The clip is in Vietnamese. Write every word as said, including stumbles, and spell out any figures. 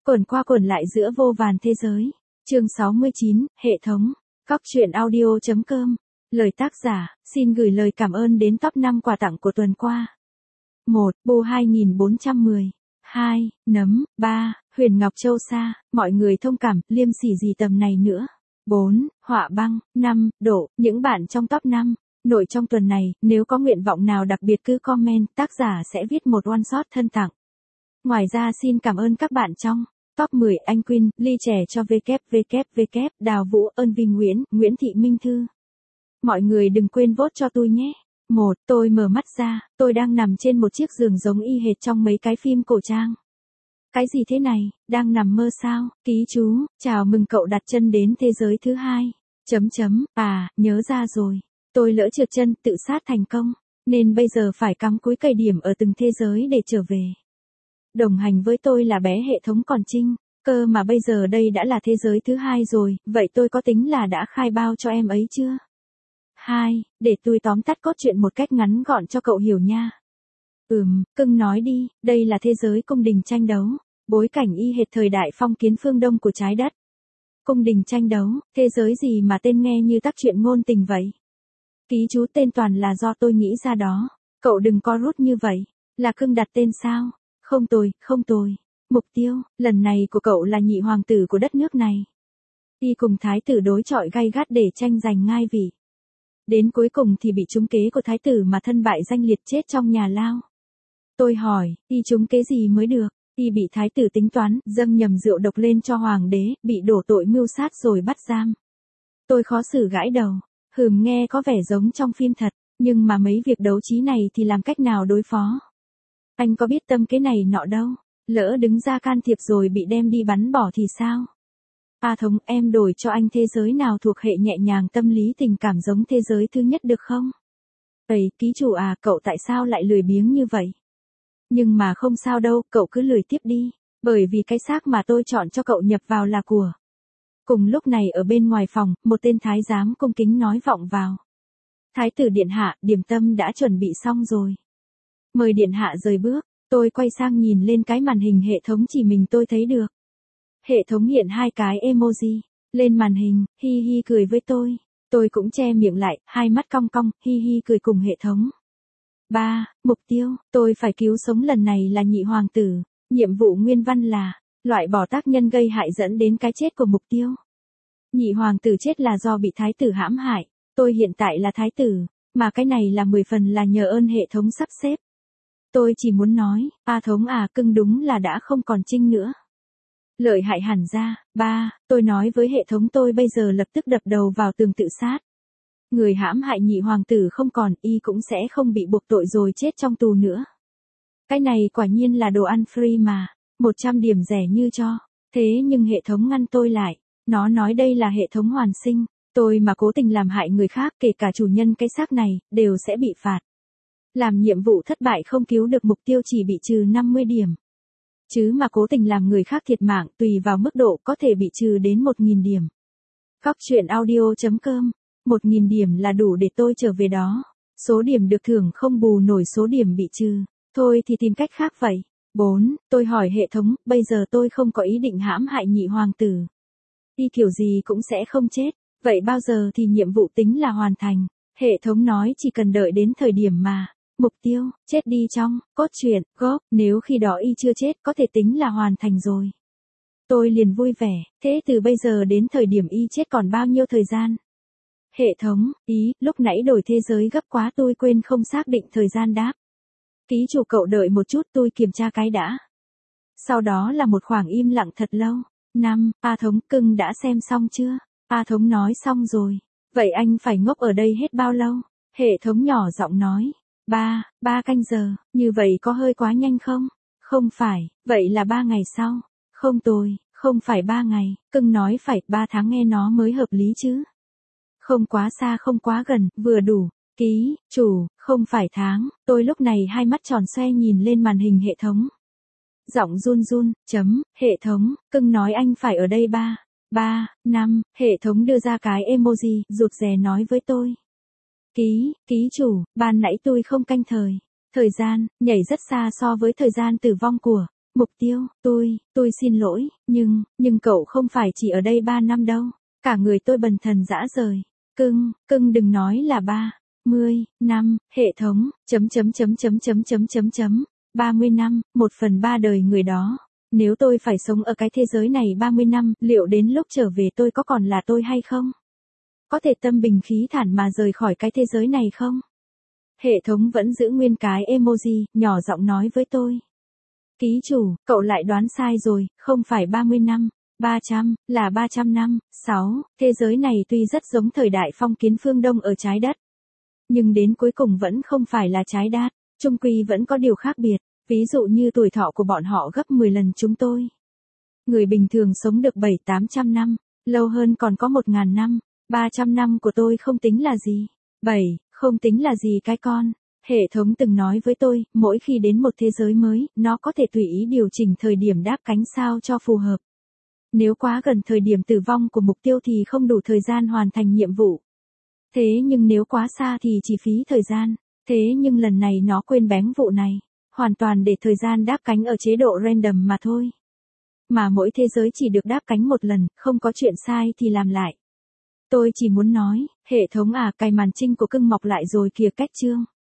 Quẩn qua quẩn lại giữa vô vàn thế giới. Chương sáu mươi chín, hệ thống. Cóc truyện audio chấm com. Lời tác giả, xin gửi lời cảm ơn đến top năm quà tặng của tuần qua. một. Bô hai nghìn bốn trăm mười. hai. Nấm. ba. Huyền Ngọc Châu Sa, mọi người thông cảm, liêm sỉ gì tầm này nữa. bốn. Họa băng. năm. Độ, những bạn trong top năm. Nội trong tuần này, nếu có nguyện vọng nào đặc biệt cứ comment, tác giả sẽ viết một one shot thân tặng. Ngoài ra xin cảm ơn các bạn trong top mười anh Quyên, ly chè cho vê kép vê kép vê kép, Đào Vũ, Ân Vinh Nguyễn, Nguyễn Thị Minh Thư. Mọi người đừng quên vote cho tôi nhé. một. Tôi mở mắt ra, tôi đang nằm trên một chiếc giường giống y hệt trong mấy cái phim cổ trang. Cái gì thế này, đang nằm mơ sao? Ký chú, chào mừng cậu đặt chân đến thế giới thứ hai. Chấm chấm, à, nhớ ra rồi. Tôi lỡ trượt chân, tự sát thành công, nên bây giờ phải cắm cúi cày điểm ở từng thế giới để trở về. Đồng hành với tôi là bé hệ thống còn Trinh, cơ mà bây giờ đây đã là thế giới thứ hai rồi, vậy tôi có tính là đã khai bao cho em ấy chưa? hai. Để tôi tóm tắt cốt truyện một cách ngắn gọn cho cậu hiểu nha. Ừm, cưng nói đi, đây là thế giới cung đình tranh đấu, bối cảnh y hệt thời đại phong kiến phương Đông của trái đất. Cung đình tranh đấu, thế giới gì mà tên nghe như tác truyện ngôn tình vậy? Ký chú tên toàn là do tôi nghĩ ra đó, cậu đừng có rút như vậy, là cưng đặt tên sao? Không tồi, không tồi. Mục tiêu, lần này của cậu là nhị hoàng tử của đất nước này. Y cùng thái tử đối chọi gay gắt để tranh giành ngai vị. Đến cuối cùng thì bị trúng kế của thái tử mà thân bại danh liệt chết trong nhà lao. Tôi hỏi, y trúng kế gì mới được? Y bị thái tử tính toán, dâng nhầm rượu độc lên cho hoàng đế, bị đổ tội mưu sát rồi bắt giam. Tôi khó xử gãi đầu, hừm nghe có vẻ giống trong phim thật, nhưng mà mấy việc đấu trí này thì làm cách nào đối phó? Anh có biết tâm kế này nọ đâu, lỡ đứng ra can thiệp rồi bị đem đi bắn bỏ thì sao? A Thống, em đổi cho anh thế giới nào thuộc hệ nhẹ nhàng tâm lý tình cảm giống thế giới thứ nhất được không? Ây, ký chủ à, cậu tại sao lại lười biếng như vậy? Nhưng mà không sao đâu, cậu cứ lười tiếp đi, bởi vì cái xác mà tôi chọn cho cậu nhập vào là của. Cùng lúc này ở bên ngoài phòng, một tên thái giám cung kính nói vọng vào. Thái tử điện hạ, điểm tâm đã chuẩn bị xong rồi. Mời điện hạ rời bước. Tôi quay sang nhìn lên cái màn hình hệ thống chỉ mình tôi thấy được. Hệ thống hiện hai cái emoji lên màn hình, hi hi cười với tôi. Tôi cũng che miệng lại, hai mắt cong cong, hi hi cười cùng hệ thống. ba. Mục tiêu, tôi phải cứu sống lần này là nhị hoàng tử. Nhiệm vụ nguyên văn là loại bỏ tác nhân gây hại dẫn đến cái chết của mục tiêu. Nhị hoàng tử chết là do bị thái tử hãm hại. Tôi hiện tại là thái tử, mà cái này là mười phần là nhờ ơn hệ thống sắp xếp. Tôi chỉ muốn nói, A Thống à, cưng đúng là đã không còn Trinh nữa. Lợi hại hẳn ra. ba. Tôi nói với hệ thống tôi bây giờ lập tức đập đầu vào tường tự sát. Người hãm hại nhị hoàng tử không còn, y cũng sẽ không bị buộc tội rồi chết trong tù nữa. Cái này quả nhiên là đồ ăn free mà, một trăm điểm rẻ như cho. Thế nhưng hệ thống ngăn tôi lại, nó nói đây là hệ thống hoàn sinh, tôi mà cố tình làm hại người khác kể cả chủ nhân cái xác này, đều sẽ bị phạt. Làm nhiệm vụ thất bại không cứu được mục tiêu chỉ bị trừ năm mươi điểm. Chứ mà cố tình làm người khác thiệt mạng tùy vào mức độ có thể bị trừ đến một nghìn điểm. Cóc truyện audio chấm com. một nghìn điểm là đủ để tôi trở về đó. Số điểm được thưởng không bù nổi số điểm bị trừ. Thôi thì tìm cách khác vậy. bốn. Tôi hỏi hệ thống, bây giờ tôi không có ý định hãm hại nhị hoàng tử. Y kiểu gì cũng sẽ không chết. Vậy bao giờ thì nhiệm vụ tính là hoàn thành? Hệ thống nói chỉ cần đợi đến thời điểm mà. Mục tiêu, chết đi trong, cốt truyện, gốc, nếu khi đó y chưa chết có thể tính là hoàn thành rồi. Tôi liền vui vẻ, thế từ bây giờ đến thời điểm y chết còn bao nhiêu thời gian? Hệ thống, ý, lúc nãy đổi thế giới gấp quá tôi quên không xác định thời gian đáp. Ký chủ cậu đợi một chút tôi kiểm tra cái đã. Sau đó là một khoảng im lặng thật lâu. năm. A Thống, cưng đã xem xong chưa? A Thống nói xong rồi. Vậy anh phải ngốc ở đây hết bao lâu? Hệ thống nhỏ giọng nói. ba, ba canh giờ, như vậy có hơi quá nhanh không? Không phải, vậy là ba ngày sau. Không tồi, không phải ba ngày, cưng nói phải ba tháng nghe nó mới hợp lý chứ. Không quá xa không quá gần, vừa đủ. Ký, chủ, không phải tháng, tôi lúc này hai mắt tròn xoe nhìn lên màn hình hệ thống. Giọng run run, chấm, hệ thống, cưng nói anh phải ở đây ba, ba, năm, hệ thống đưa ra cái emoji, rụt rè nói với tôi. Ký, ký chủ, ban nãy tôi không canh thời. Thời gian, nhảy rất xa so với thời gian tử vong của Mục tiêu, tôi, tôi xin lỗi, nhưng, nhưng cậu không phải chỉ ở đây ba năm đâu. Cả người tôi bần thần rã rời. Cưng, cưng đừng nói là ba mươi năm, hệ thống, chấm chấm chấm chấm chấm chấm chấm chấm, ba mươi năm, một phần ba đời người đó. Nếu tôi phải sống ở cái thế giới này ba mươi năm, liệu đến lúc trở về tôi có còn là tôi hay không? Có thể tâm bình khí thản mà rời khỏi cái thế giới này không? Hệ thống vẫn giữ nguyên cái emoji, nhỏ giọng nói với tôi. Ký chủ, cậu lại đoán sai rồi, không phải ba mươi năm, ba trăm, là ba trăm năm. sáu. Thế giới này tuy rất giống thời đại phong kiến phương Đông ở trái đất, nhưng đến cuối cùng vẫn không phải là trái đất, chung quy vẫn có điều khác biệt, ví dụ như tuổi thọ của bọn họ gấp mười lần chúng tôi. Người bình thường sống được bảy tám trăm năm, lâu hơn còn có một ngàn năm, ba trăm năm của tôi không tính là gì. bảy. Không tính là gì cái con. Hệ thống từng nói với tôi, mỗi khi đến một thế giới mới, nó có thể tùy ý điều chỉnh thời điểm đáp cánh sao cho phù hợp. Nếu quá gần thời điểm tử vong của mục tiêu thì không đủ thời gian hoàn thành nhiệm vụ. Thế nhưng nếu quá xa thì chỉ phí thời gian. Thế nhưng lần này nó quên bén vụ này. Hoàn toàn để thời gian đáp cánh ở chế độ random mà thôi. Mà mỗi thế giới chỉ được đáp cánh một lần, không có chuyện sai thì làm lại. Tôi chỉ muốn nói, hệ thống à, cài màn trinh của cưng mọc lại rồi kìa cách chương.